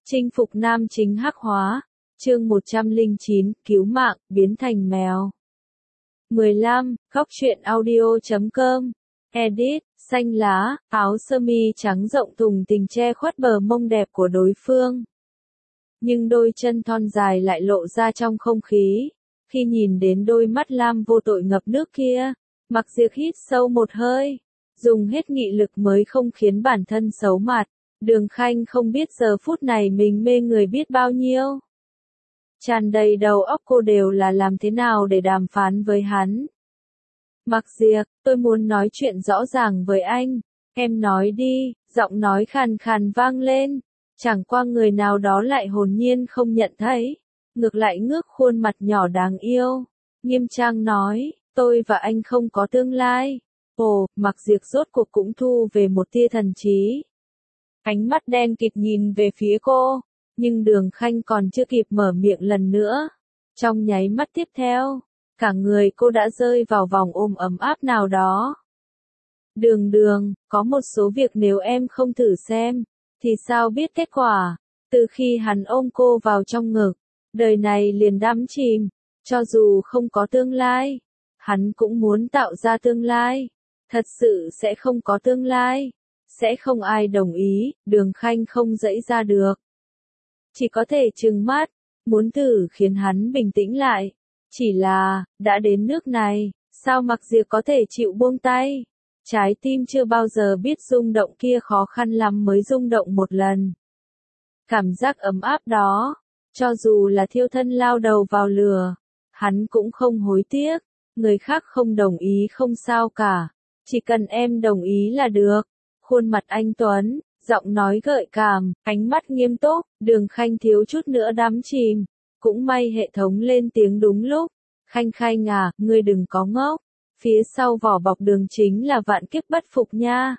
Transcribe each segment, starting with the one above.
Chinh phục nam chính hắc hóa. Chương 109, cứu mạng, biến thành mèo. 15, góc truyện audio.com. Edit, xanh lá, áo sơ mi trắng rộng thùng tình che khuất bờ mông đẹp của đối phương. Nhưng đôi chân thon dài lại lộ ra trong không khí. Khi nhìn đến đôi mắt lam vô tội ngập nước kia, Mặc Diệp hít sâu một hơi, dùng hết nghị lực mới không khiến bản thân xấu mặt. Đường Khanh không biết giờ phút này mình mê người biết bao nhiêu. Tràn đầy đầu óc cô đều là làm thế nào để đàm phán với hắn. Mặc Diệp, tôi muốn nói chuyện rõ ràng với anh. Em nói đi, giọng nói khàn khàn vang lên. Chẳng qua người nào đó lại hồn nhiên không nhận thấy. Ngược lại ngước khuôn mặt nhỏ đáng yêu. Nghiêm trang nói, tôi và anh không có tương lai. Ồ, Mặc Diệp rốt cuộc cũng thu về một tia thần trí. Ánh mắt đen kịt nhìn về phía cô, nhưng Đường Khanh còn chưa kịp mở miệng lần nữa. Trong nháy mắt tiếp theo, cả người cô đã rơi vào vòng ôm ấm áp nào đó. Đường, có một số việc nếu em không thử xem, thì sao biết kết quả. Từ khi hắn ôm cô vào trong ngực, đời này liền đắm chìm, cho dù không có tương lai, hắn cũng muốn tạo ra tương lai. Thật sự sẽ không có tương lai. Sẽ không ai đồng ý, Đường Khanh không dãy ra được. Chỉ có thể trừng mắt, muốn thử khiến hắn bình tĩnh lại. Chỉ là, đã đến nước này, sao Mặc Diệp có thể chịu buông tay? Trái tim chưa bao giờ biết rung động kia khó khăn lắm mới rung động một lần. Cảm giác ấm áp đó, cho dù là thiêu thân lao đầu vào lửa, hắn cũng không hối tiếc. Người khác không đồng ý không sao cả, chỉ cần em đồng ý là được. Khuôn mặt anh tuấn, giọng nói gợi cảm, ánh mắt nghiêm túc, Đường Khanh thiếu chút nữa đắm chìm. Cũng may hệ thống lên tiếng đúng lúc. Khanh à, ngươi đừng có ngốc. Phía sau vỏ bọc Đường chính là vạn kiếp bất phục nha.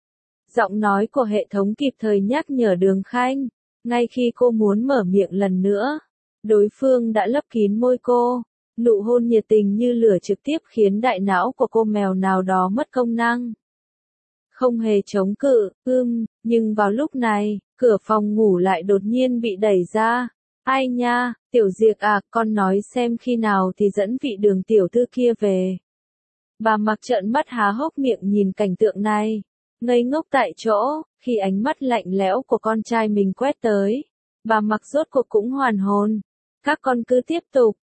Giọng nói của hệ thống kịp thời nhắc nhở Đường Khanh. Ngay khi cô muốn mở miệng lần nữa, đối phương đã lấp kín môi cô. Nụ hôn nhiệt tình như lửa trực tiếp khiến đại não của cô mèo nào đó mất công năng. Không hề chống cự, nhưng vào lúc này, cửa phòng ngủ lại đột nhiên bị đẩy ra. Ai nha, Tiểu Diệp à, con nói xem khi nào thì dẫn vị Đường tiểu thư kia về. Bà Mặc trợn mắt há hốc miệng nhìn cảnh tượng này, ngây ngốc tại chỗ, khi ánh mắt lạnh lẽo của con trai mình quét tới. Bà Mặc rốt cuộc cũng hoàn hồn. Các con cứ tiếp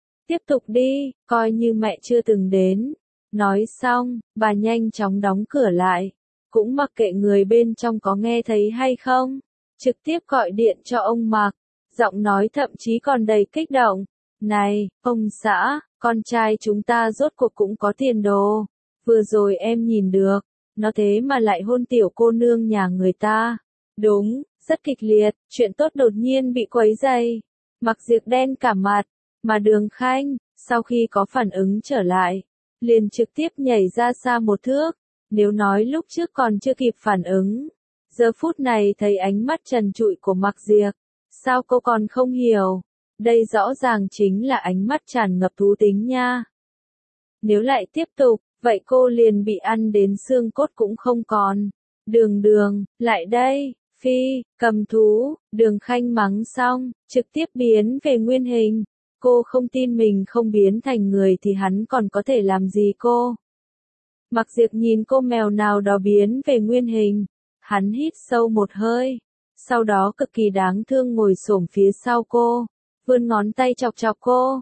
tục đi, coi như mẹ chưa từng đến. Nói xong, bà nhanh chóng đóng cửa lại. Cũng mặc kệ người bên trong có nghe thấy hay không, trực tiếp gọi điện cho ông Mặc, giọng nói thậm chí còn đầy kích động. Này, ông xã, con trai chúng ta rốt cuộc cũng có tiền đồ. Vừa rồi em nhìn được, nó thế mà lại hôn tiểu cô nương nhà người ta. Đúng, rất kịch liệt, chuyện tốt đột nhiên bị quấy dày. Mặc Diệp đen cả mặt, mà Đường Khanh, sau khi có phản ứng trở lại, liền trực tiếp nhảy ra xa một thước. Nếu nói lúc trước còn chưa kịp phản ứng, giờ phút này thấy ánh mắt trần trụi của Mặc Diệp, sao cô còn không hiểu? Đây rõ ràng chính là ánh mắt tràn ngập thú tính nha. Nếu lại tiếp tục, vậy cô liền bị ăn đến xương cốt cũng không còn. Đường, lại đây, phi, cầm thú, Đường Khanh mắng xong, trực tiếp biến về nguyên hình. Cô không tin mình không biến thành người thì hắn còn có thể làm gì cô. Mặc Diệp nhìn cô mèo nào đó biến về nguyên hình, hắn hít sâu một hơi, sau đó cực kỳ đáng thương ngồi xổm phía sau cô, vươn ngón tay chọc chọc cô.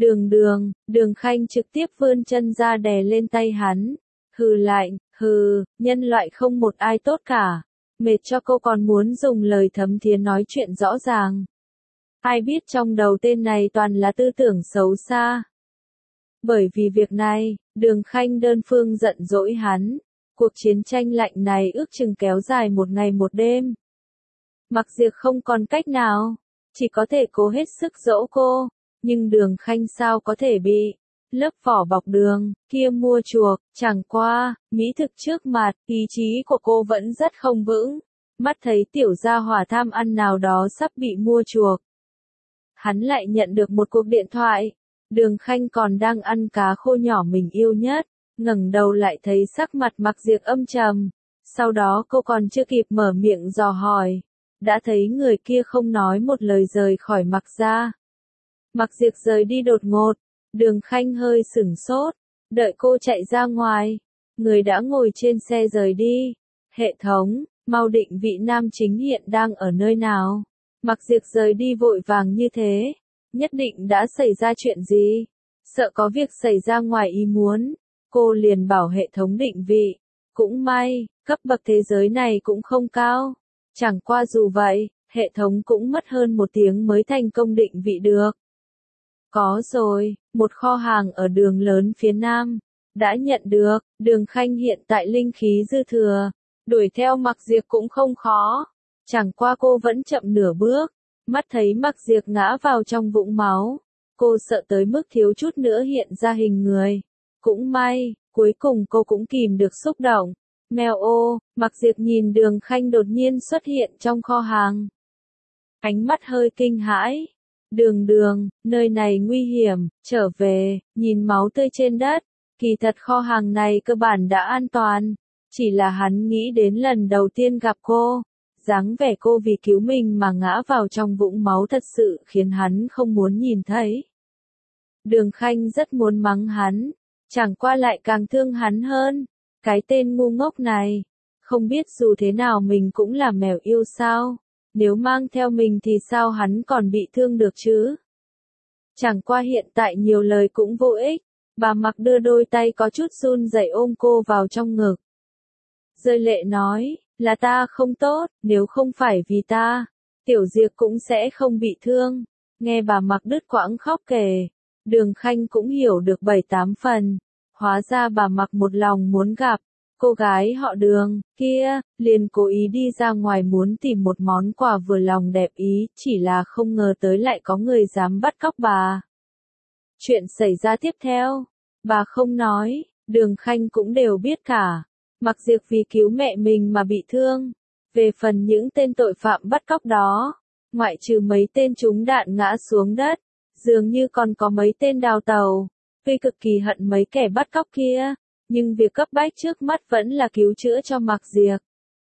Đường Khanh trực tiếp vươn chân ra đè lên tay hắn, hừ lạnh, nhân loại không một ai tốt cả, mệt cho cô còn muốn dùng lời thấm thía nói chuyện rõ ràng. Ai biết trong đầu tên này toàn là tư tưởng xấu xa. Bởi vì việc này, Đường Khanh đơn phương giận dỗi hắn. Cuộc chiến tranh lạnh này ước chừng kéo dài một ngày một đêm. Mặc Diệp không còn cách nào, chỉ có thể cố hết sức dỗ cô. Nhưng Đường Khanh sao có thể bị lớp vỏ bọc đường kia mua chuộc. Chẳng qua, mỹ thực trước mặt, ý chí của cô vẫn rất không vững. Mắt thấy tiểu gia hỏa tham ăn nào đó sắp bị mua chuộc. Hắn lại nhận được một cuộc điện thoại. Đường Khanh còn đang ăn cá khô nhỏ mình yêu nhất, ngẩng đầu lại thấy sắc mặt Mặc Diệp âm trầm. Sau đó cô còn chưa kịp mở miệng dò hỏi, đã thấy người kia không nói một lời rời khỏi Mạc gia. Mạc Diệp rời đi đột ngột, Đường Khanh hơi sửng sốt, đợi cô chạy ra ngoài, người đã ngồi trên xe rời đi. Hệ thống, mau định vị nam chính hiện đang ở nơi nào. Mạc Diệp rời đi vội vàng như thế, nhất định đã xảy ra chuyện gì, sợ có việc xảy ra ngoài ý muốn, cô liền bảo hệ thống định vị. Cũng may, cấp bậc thế giới này cũng không cao, chẳng qua dù vậy, hệ thống cũng mất hơn 1 tiếng mới thành công định vị được. Có rồi, một kho hàng ở đường lớn phía nam, đã nhận được. Đường Khanh hiện tại linh khí dư thừa, đuổi theo Mạc Diệp cũng không khó, chẳng qua cô vẫn chậm nửa bước, mắt thấy Mạc Diệp ngã vào trong vũng máu, cô sợ tới mức thiếu chút nữa hiện ra hình người. Cũng may, cuối cùng cô cũng kìm được xúc động. Mèo ô, Mạc Diệp nhìn Đường Khanh đột nhiên xuất hiện trong kho hàng. Ánh mắt hơi kinh hãi. Đường, nơi này nguy hiểm, trở về, nhìn máu tươi trên đất. Kỳ thật kho hàng này cơ bản đã an toàn. Chỉ là hắn nghĩ đến lần đầu tiên gặp cô, dáng vẻ cô vì cứu mình mà ngã vào trong vũng máu thật sự khiến hắn không muốn nhìn thấy. Đường Khanh rất muốn mắng hắn, chẳng qua lại càng thương hắn hơn. Cái tên ngu ngốc này, không biết dù thế nào mình cũng là mèo yêu sao, nếu mang theo mình thì sao hắn còn bị thương được chứ. Chẳng qua hiện tại nhiều lời cũng vô ích, bà Mặc đưa đôi tay có chút run rẩy ôm cô vào trong ngực. Rơi lệ nói, là ta không tốt, nếu không phải vì ta, Tiểu Diệp cũng sẽ không bị thương. Nghe bà Mặc đứt quãng khóc kể, Đường Khanh cũng hiểu được 7-8 phần. Hóa ra bà Mặc một lòng muốn gặp cô gái họ Đường kia, liền cố ý đi ra ngoài muốn tìm một món quà vừa lòng đẹp ý, chỉ là không ngờ tới lại có người dám bắt cóc bà. Chuyện xảy ra tiếp theo, bà không nói, Đường Khanh cũng đều biết cả. Mạc Diệp vì cứu mẹ mình mà bị thương. Về phần những tên tội phạm bắt cóc đó, ngoại trừ mấy tên trúng đạn ngã xuống đất, dường như còn có mấy tên đào tàu. Vì cực kỳ hận mấy kẻ bắt cóc kia, nhưng việc cấp bách trước mắt vẫn là cứu chữa cho Mạc Diệp.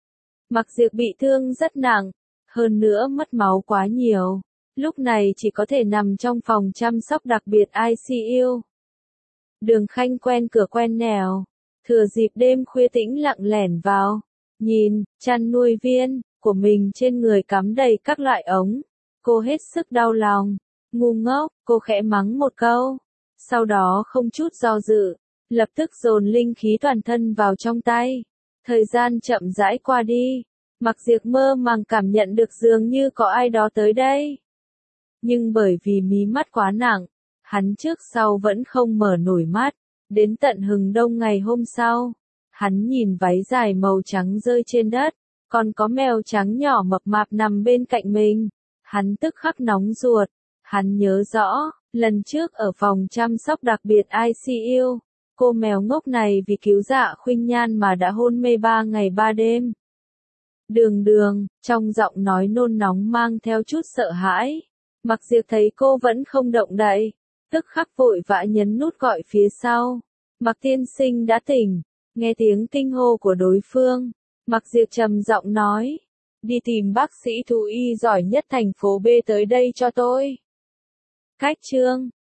Mạc Diệp bị thương rất nặng, hơn nữa mất máu quá nhiều, lúc này chỉ có thể nằm trong phòng chăm sóc đặc biệt ICU. Đường Khanh quen cửa quen nẻo, thừa dịp đêm khuya tĩnh lặng lẻn vào, nhìn chăn nuôi viên của mình trên người cắm đầy các loại ống, cô hết sức đau lòng. Ngu ngốc, cô khẽ mắng một câu. Sau đó không chút do dự, lập tức dồn linh khí toàn thân vào trong tay. Thời gian chậm rãi qua đi, Mạc Diệp mơ màng cảm nhận được dường như có ai đó tới đây. Nhưng bởi vì mí mắt quá nặng, hắn trước sau vẫn không mở nổi mắt. Đến tận hừng đông ngày hôm sau, hắn nhìn váy dài màu trắng rơi trên đất, còn có mèo trắng nhỏ mập mạp nằm bên cạnh mình. Hắn tức khắc nóng ruột, hắn nhớ rõ, lần trước ở phòng chăm sóc đặc biệt ICU, cô mèo ngốc này vì cứu Dạ Khuynh Nhan mà đã hôn mê 3 ngày 3 đêm. Đường, trong giọng nói nôn nóng mang theo chút sợ hãi. Mạc Diệp thấy cô vẫn không động đậy, tức khắc vội vã nhấn nút gọi phía sau. Mạc tiên sinh đã tỉnh, nghe tiếng kinh hô của đối phương. Mạc Diệp trầm giọng nói, đi tìm bác sĩ thú y giỏi nhất thành phố B tới đây cho tôi. Cách chương